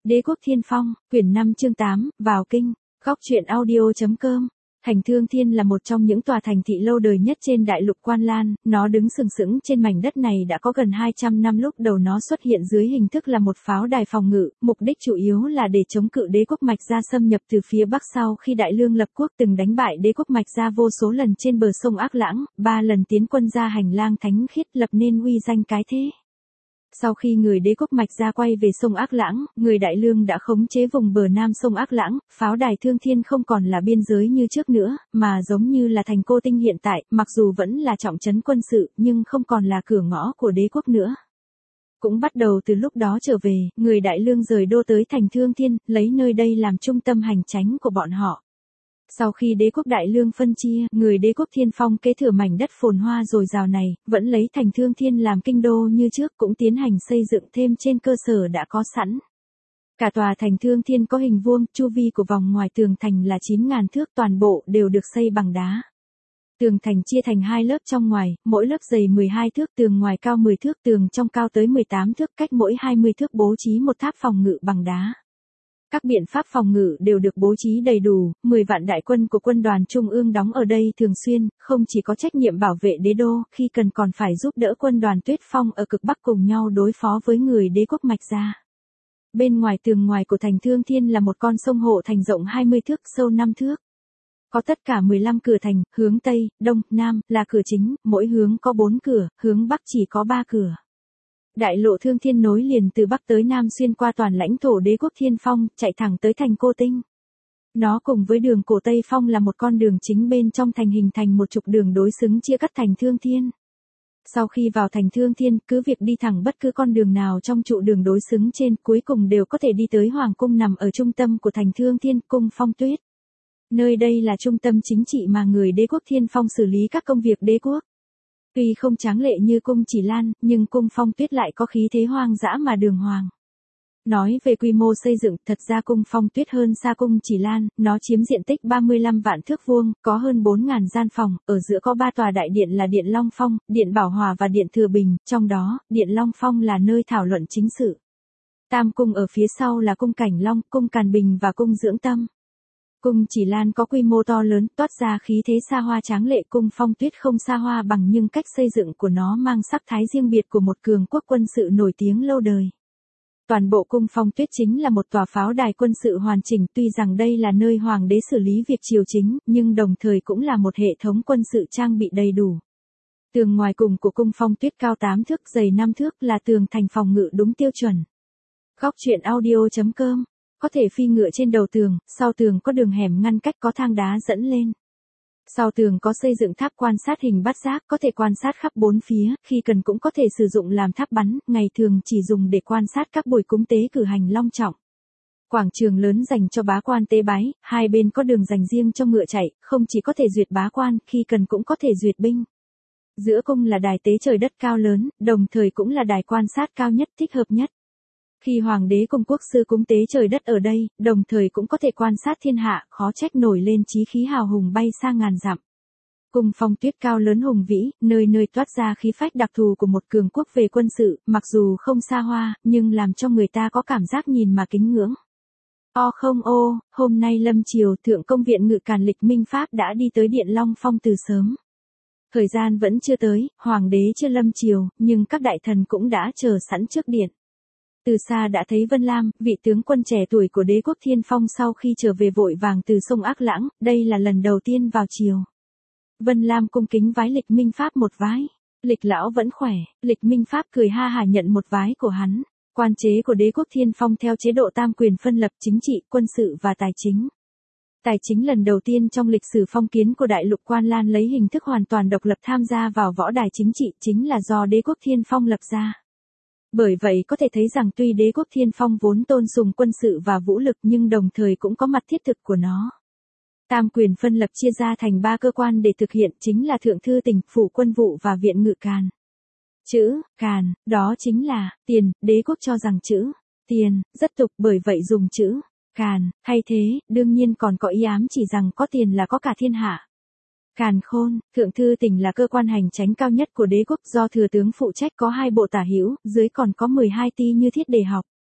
Đế quốc Thiên Phong, quyển 5 chương 8, vào kinh, góc truyện audio.com. Thành Thương Thiên là một trong những tòa thành thị lâu đời nhất trên đại lục Quan Lan, nó đứng sừng sững trên mảnh đất này đã có gần 200 năm. Lúc đầu nó xuất hiện dưới hình thức là một pháo đài phòng ngự, mục đích chủ yếu là để chống cự đế quốc Mạch Gia xâm nhập từ phía Bắc sau khi Đại Lương lập quốc từng đánh bại đế quốc Mạch Gia vô số lần trên bờ sông Ác Lãng, 3 lần tiến quân ra hành lang thánh khiết lập nên uy danh cái thế. Sau khi người đế quốc Mạch Gia quay về sông Ác Lãng, người Đại Lương đã khống chế vùng bờ nam sông Ác Lãng, pháo đài Thương Thiên không còn là biên giới như trước nữa, mà giống như là thành Cô Tinh hiện tại, mặc dù vẫn là trọng trấn quân sự, nhưng không còn là cửa ngõ của đế quốc nữa. Cũng bắt đầu từ lúc đó trở về, người Đại Lương rời đô tới thành Thương Thiên, lấy nơi đây làm trung tâm hành chánh của bọn họ. Sau khi đế quốc Đại Lương phân chia, người đế quốc Thiên Phong kế thừa mảnh đất phồn hoa dồi dào này, vẫn lấy thành Thương Thiên làm kinh đô như trước, cũng tiến hành xây dựng thêm trên cơ sở đã có sẵn. Cả tòa thành Thương Thiên có hình vuông, chu vi của vòng ngoài tường thành là 9.000 thước, toàn bộ đều được xây bằng đá. Tường thành chia thành 2 lớp trong ngoài, mỗi lớp dày 12 thước, tường ngoài cao 10 thước, tường trong cao tới 18 thước, cách mỗi 20 thước bố trí một tháp phòng ngự bằng đá. Các biện pháp phòng ngự đều được bố trí đầy đủ, 10 vạn đại quân của quân đoàn trung ương đóng ở đây thường xuyên, không chỉ có trách nhiệm bảo vệ đế đô, khi cần còn phải giúp đỡ quân đoàn Tuyết Phong ở cực Bắc cùng nhau đối phó với người đế quốc Mạch Gia. Bên ngoài tường ngoài của thành Thương Thiên là một con sông hộ thành rộng 20 thước, sâu 5 thước. Có tất cả 15 cửa thành, hướng Tây, Đông, Nam là cửa chính, mỗi hướng có 4 cửa, hướng Bắc chỉ có 3 cửa. Đại lộ Thương Thiên nối liền từ Bắc tới Nam xuyên qua toàn lãnh thổ đế quốc Thiên Phong, chạy thẳng tới thành Cô Tinh. Nó cùng với đường cổ Tây Phong là một con đường chính bên trong thành, hình thành một trục đường đối xứng chia cắt thành Thương Thiên. Sau khi vào thành Thương Thiên, cứ việc đi thẳng bất cứ con đường nào trong trụ đường đối xứng trên, cuối cùng đều có thể đi tới Hoàng cung nằm ở trung tâm của thành Thương Thiên, cung Phong Tuyết. Nơi đây là trung tâm chính trị mà người đế quốc Thiên Phong xử lý các công việc đế quốc. Tuy không tráng lệ như cung Chỉ Lan, nhưng cung Phong Tuyết lại có khí thế hoang dã mà đường hoàng. Nói về quy mô xây dựng, thật ra cung Phong Tuyết hơn xa cung Chỉ Lan, nó chiếm diện tích 35 vạn thước vuông, có hơn 4.000 gian phòng, ở giữa có 3 tòa đại điện là Điện Long Phong, Điện Bảo Hòa và Điện Thừa Bình, trong đó, Điện Long Phong là nơi thảo luận chính sự. Tam cung ở phía sau là cung Cảnh Long, cung Càn Bình và cung Dưỡng Tâm. Cung Chỉ Lan có quy mô to lớn, toát ra khí thế xa hoa tráng lệ, cung Phong Tuyết không xa hoa bằng nhưng cách xây dựng của nó mang sắc thái riêng biệt của một cường quốc quân sự nổi tiếng lâu đời. Toàn bộ cung Phong Tuyết chính là một tòa pháo đài quân sự hoàn chỉnh, tuy rằng đây là nơi hoàng đế xử lý việc triều chính, nhưng đồng thời cũng là một hệ thống quân sự trang bị đầy đủ. Tường ngoài cùng của cung Phong Tuyết cao 8 thước, dày 5 thước là tường thành phòng ngự đúng tiêu chuẩn. Góc truyện audio.com. Có thể phi ngựa trên đầu tường, sau tường có đường hẻm ngăn cách, có thang đá dẫn lên. Sau tường có xây dựng tháp quan sát hình bát giác, có thể quan sát khắp 4 phía, khi cần cũng có thể sử dụng làm tháp bắn, ngày thường chỉ dùng để quan sát các buổi cúng tế cử hành long trọng. Quảng trường lớn dành cho bá quan tế bái, hai bên có đường dành riêng cho ngựa chạy, không chỉ có thể duyệt bá quan, khi cần cũng có thể duyệt binh. Giữa cung là đài tế trời đất cao lớn, đồng thời cũng là đài quan sát cao nhất, thích hợp nhất. Khi hoàng đế cùng quốc sư cúng tế trời đất ở đây, đồng thời cũng có thể quan sát thiên hạ, khó trách nổi lên chí khí hào hùng bay xa ngàn dặm. Cung Phong Tuyết cao lớn hùng vĩ, nơi nơi toát ra khí phách đặc thù của một cường quốc về quân sự, mặc dù không xa hoa, nhưng làm cho người ta có cảm giác nhìn mà kính ngưỡng. Hôm nay lâm triều, Thượng Công viện Ngự Càn Lịch Minh Pháp đã đi tới Điện Long Phong từ sớm. Thời gian vẫn chưa tới, hoàng đế chưa lâm triều, nhưng các đại thần cũng đã chờ sẵn trước điện. Từ xa đã thấy Vân Lam, vị tướng quân trẻ tuổi của đế quốc Thiên Phong sau khi trở về vội vàng từ sông Ác Lãng, đây là lần đầu tiên vào triều. Vân Lam cung kính vái Lịch Minh Pháp một vái. Lịch lão vẫn khỏe, Lịch Minh Pháp cười ha hả nhận một vái của hắn. Quan chế của đế quốc Thiên Phong theo chế độ tam quyền phân lập, chính trị, quân sự và tài chính. Tài chính lần đầu tiên trong lịch sử phong kiến của đại lục Quan Lan lấy hình thức hoàn toàn độc lập tham gia vào võ đài chính trị, chính là do đế quốc Thiên Phong lập ra. Bởi vậy có thể thấy rằng tuy đế quốc Thiên Phong vốn tôn sùng quân sự và vũ lực nhưng đồng thời cũng có mặt thiết thực của nó. Tam quyền phân lập chia ra thành 3 cơ quan để thực hiện, chính là Thượng Thư Tỉnh, Phủ Quân vụ và Viện Ngự Càn. Chữ Càn, đó chính là tiền, đế quốc cho rằng chữ tiền rất tục, bởi vậy dùng chữ Càn thay thế, đương nhiên còn có ý ám chỉ rằng có tiền là có cả thiên hạ. Càn Khôn, Thượng Thư Tỉnh là cơ quan hành chánh cao nhất của đế quốc, do thừa tướng phụ trách, có 2 bộ tả hữu, dưới còn có 12 ti như thiết đề học.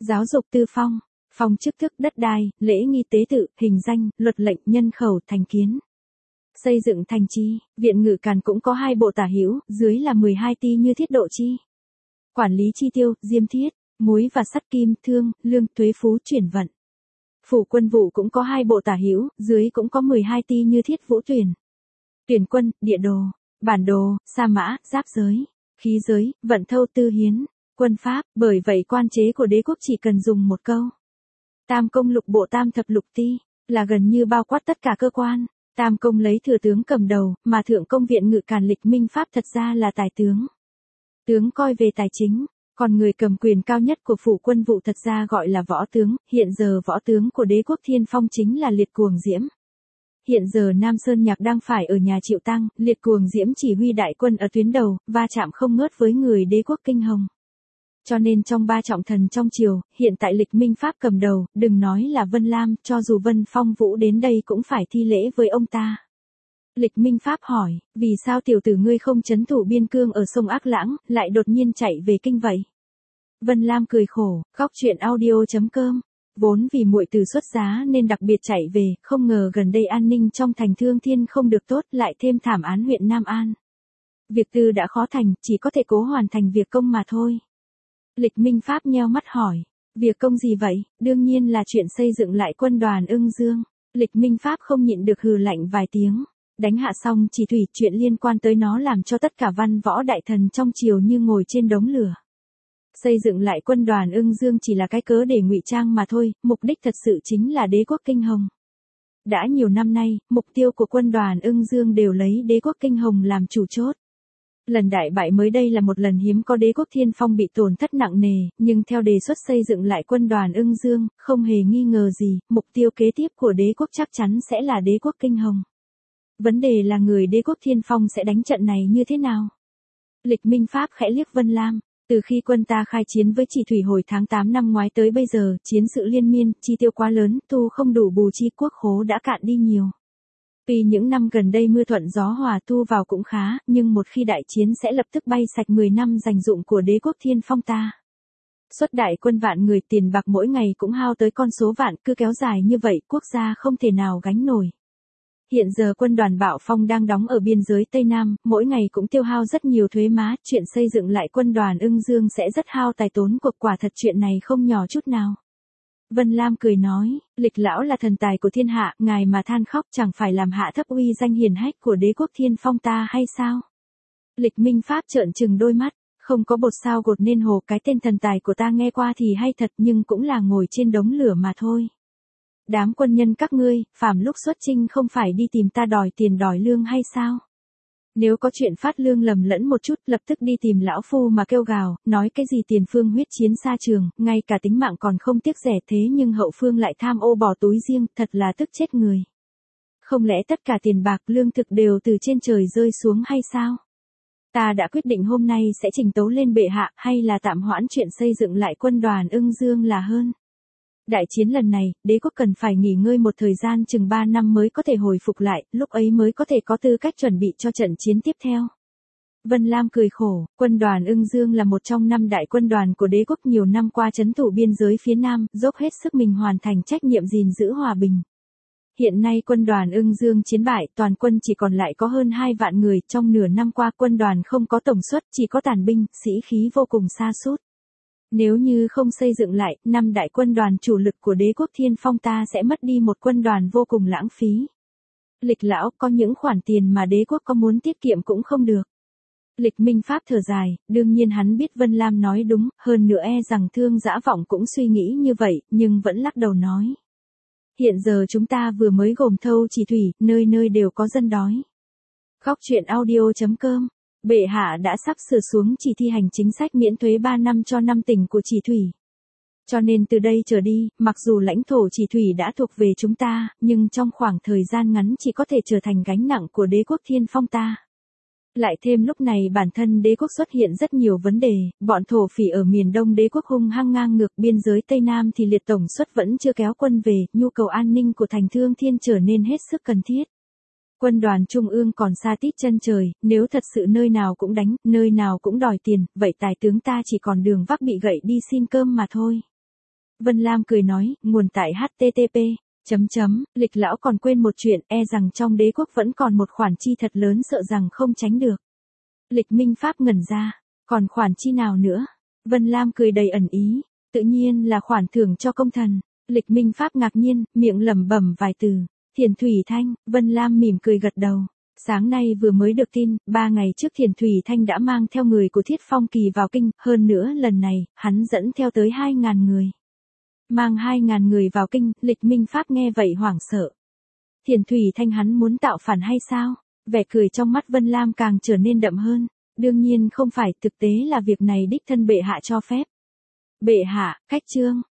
giáo dục tư phong, phong chức thức đất đai, lễ nghi tế tự, hình danh, luật lệnh, nhân khẩu, thành kiến. Xây dựng thành chi, viện ngự càn cũng có 2 bộ tả hữu, dưới là 12 ti như thiết độ chi. Quản lý chi tiêu, diêm thiết, muối và sắt kim, thương, lương, thuế phú, chuyển vận. Phủ quân vụ cũng có 2 bộ tả hữu, dưới cũng có 12 ti như thiết vũ tuyển. Tuyển quân, địa đồ, bản đồ, sa mã, giáp giới, khí giới, vận thâu tư hiến, quân pháp, bởi vậy quan chế của đế quốc chỉ cần dùng một câu. Tam công lục bộ tam thập lục ti, là gần như bao quát tất cả cơ quan. Tam công lấy thừa tướng cầm đầu, mà thượng công viện ngự càn lịch minh pháp thật ra là tài tướng. Tướng coi về tài chính, còn người cầm quyền cao nhất của phủ quân vụ thật ra gọi là võ tướng, hiện giờ võ tướng của đế quốc Thiên Phong chính là Liệt Cuồng Diễm. Hiện giờ Nam Sơn Nhạc đang phải ở nhà chịu tang, Liệt Cuồng Diễm chỉ huy đại quân ở tuyến đầu, va chạm không ngớt với người đế quốc Kinh Hồng. Cho nên trong 3 trọng thần trong triều, hiện tại lịch minh pháp cầm đầu, đừng nói là Vân Lam, cho dù Vân Phong Vũ đến đây cũng phải thi lễ với ông ta. Lịch minh pháp hỏi, vì sao tiểu tử ngươi không trấn thủ biên cương ở sông Ác Lãng, lại đột nhiên chạy về kinh vậy? Vân Lam cười khổ, góc truyện audio.com. Vốn vì muội từ xuất giá nên đặc biệt chạy về, không ngờ gần đây an ninh trong thành Thương Thiên không được tốt, lại thêm thảm án huyện Nam An. Việc tư đã khó thành, chỉ có thể cố hoàn thành việc công mà thôi. Lịch minh pháp nheo mắt hỏi, việc công gì vậy? Đương nhiên là chuyện xây dựng lại quân đoàn Ưng Dương. Lịch minh pháp không nhịn được hừ lạnh vài tiếng. Đánh hạ xong chỉ thủy, chuyện liên quan tới nó làm cho tất cả văn võ đại thần trong triều như ngồi trên đống lửa. Xây dựng lại quân đoàn Ưng Dương chỉ là cái cớ để ngụy trang mà thôi, mục đích thật sự chính là đế quốc Kinh Hồng. Đã nhiều năm nay, mục tiêu của quân đoàn Ưng Dương đều lấy đế quốc Kinh Hồng làm chủ chốt. Lần đại bại mới đây là một lần hiếm có đế quốc Thiên Phong bị tổn thất nặng nề, nhưng theo đề xuất xây dựng lại quân đoàn Ưng Dương, không hề nghi ngờ gì, mục tiêu kế tiếp của đế quốc chắc chắn sẽ là đế quốc Kinh Hồng. Vấn đề là người đế quốc Thiên Phong sẽ đánh trận này như thế nào? Lịch minh pháp khẽ liếc Vân Lam, từ khi quân ta khai chiến với Chỉ Thủy hồi tháng 8 năm ngoái tới bây giờ, chiến sự liên miên, chi tiêu quá lớn, thu không đủ bù chi, quốc khố đã cạn đi nhiều. Vì những năm gần đây mưa thuận gió hòa, thu vào cũng khá, nhưng một khi đại chiến sẽ lập tức bay sạch 10 năm dành dụm của đế quốc Thiên Phong ta. Xuất đại quân vạn người, tiền bạc mỗi ngày cũng hao tới con số vạn, cứ kéo dài như vậy quốc gia không thể nào gánh nổi. Hiện giờ quân đoàn Bạo Phong đang đóng ở biên giới Tây Nam, mỗi ngày cũng tiêu hao rất nhiều thuế má, chuyện xây dựng lại quân đoàn Ưng Dương sẽ rất hao tài tốn cuộc, quả thật chuyện này không nhỏ chút nào. Vân Lam cười nói, Lịch lão là thần tài của thiên hạ, ngài mà than khóc chẳng phải làm hạ thấp uy danh hiển hách của đế quốc Thiên Phong ta hay sao? Lịch minh pháp trợn trừng đôi mắt, không có bột sao gột nên hồ, cái tên thần tài của ta nghe qua thì hay thật nhưng cũng là ngồi trên đống lửa mà thôi. Đám quân nhân các ngươi, phàm lúc xuất chinh không phải đi tìm ta đòi tiền đòi lương hay sao? Nếu có chuyện phát lương lầm lẫn một chút, lập tức đi tìm lão phu mà kêu gào, nói cái gì tiền phương huyết chiến xa trường, ngay cả tính mạng còn không tiếc rẻ, thế nhưng hậu phương lại tham ô bỏ túi riêng, thật là tức chết người. Không lẽ tất cả tiền bạc lương thực đều từ trên trời rơi xuống hay sao? Ta đã quyết định hôm nay sẽ trình tấu lên bệ hạ, hay là tạm hoãn chuyện xây dựng lại quân đoàn Ưng Dương là hơn. Đại chiến lần này, đế quốc cần phải nghỉ ngơi một thời gian chừng 3 năm mới có thể hồi phục lại, lúc ấy mới có thể có tư cách chuẩn bị cho trận chiến tiếp theo. Vân Lam cười khổ, quân đoàn Ưng Dương là một trong 5 đại quân đoàn của đế quốc nhiều năm qua trấn thủ biên giới phía Nam, dốc hết sức mình hoàn thành trách nhiệm gìn giữ hòa bình. Hiện nay quân đoàn Ưng Dương chiến bại, toàn quân chỉ còn lại có hơn 2 vạn người, trong nửa năm qua quân đoàn không có tổng suất, chỉ có tàn binh, sĩ khí vô cùng sa sút. Nếu như không xây dựng lại, 5 đại quân đoàn chủ lực của đế quốc Thiên Phong ta sẽ mất đi một quân đoàn vô cùng lãng phí. Lịch lão, có những khoản tiền mà đế quốc có muốn tiết kiệm cũng không được. Lịch minh pháp thở dài, đương nhiên hắn biết Vân Lam nói đúng, hơn nữa rằng Thương Dã Vọng cũng suy nghĩ như vậy, nhưng vẫn lắc đầu nói. Hiện giờ chúng ta vừa mới gồm thâu Chỉ Thủy, nơi nơi đều có dân đói. Góc truyện audio.com. Bệ hạ đã sắp sửa xuống chỉ thi hành chính sách miễn thuế 3 năm cho 5 tỉnh của Chỉ Thủy. Cho nên từ đây trở đi, mặc dù lãnh thổ Chỉ Thủy đã thuộc về chúng ta, nhưng trong khoảng thời gian ngắn chỉ có thể trở thành gánh nặng của đế quốc Thiên Phong ta. Lại thêm lúc này bản thân đế quốc xuất hiện rất nhiều vấn đề, bọn thổ phỉ ở miền đông đế quốc hung hăng ngang ngược, biên giới Tây Nam thì liệt tổng suất vẫn chưa kéo quân về, nhu cầu an ninh của thành Thương Thiên trở nên hết sức cần thiết. Quân đoàn trung ương còn xa tít chân trời, nếu thật sự nơi nào cũng đánh, nơi nào cũng đòi tiền, vậy tài tướng ta chỉ còn đường vác bị gậy đi xin cơm mà thôi. Vân Lam cười nói, nguồn tại http. Lịch lão còn quên một chuyện, e rằng trong đế quốc vẫn còn một khoản chi thật lớn sợ rằng không tránh được. Lịch Minh Pháp ngẩn ra, còn khoản chi nào nữa? Vân Lam cười đầy ẩn ý, tự nhiên là khoản thưởng cho công thần. Lịch Minh Pháp ngạc nhiên, miệng lẩm bẩm vài từ. Thiền Thủy Thanh. Vân Lam mỉm cười gật đầu. Sáng nay vừa mới được tin, 3 ngày trước Thiền Thủy Thanh đã mang theo người của Thiết Phong Kỳ vào kinh, hơn nữa lần này, hắn dẫn theo tới 2.000 người. Mang 2.000 người vào kinh, Lịch Minh Pháp nghe vậy hoảng sợ. Thiền Thủy Thanh hắn muốn tạo phản hay sao? Vẻ cười trong mắt Vân Lam càng trở nên đậm hơn. Đương nhiên không phải, thực tế là việc này đích thân bệ hạ cho phép. Bệ hạ, cách trương.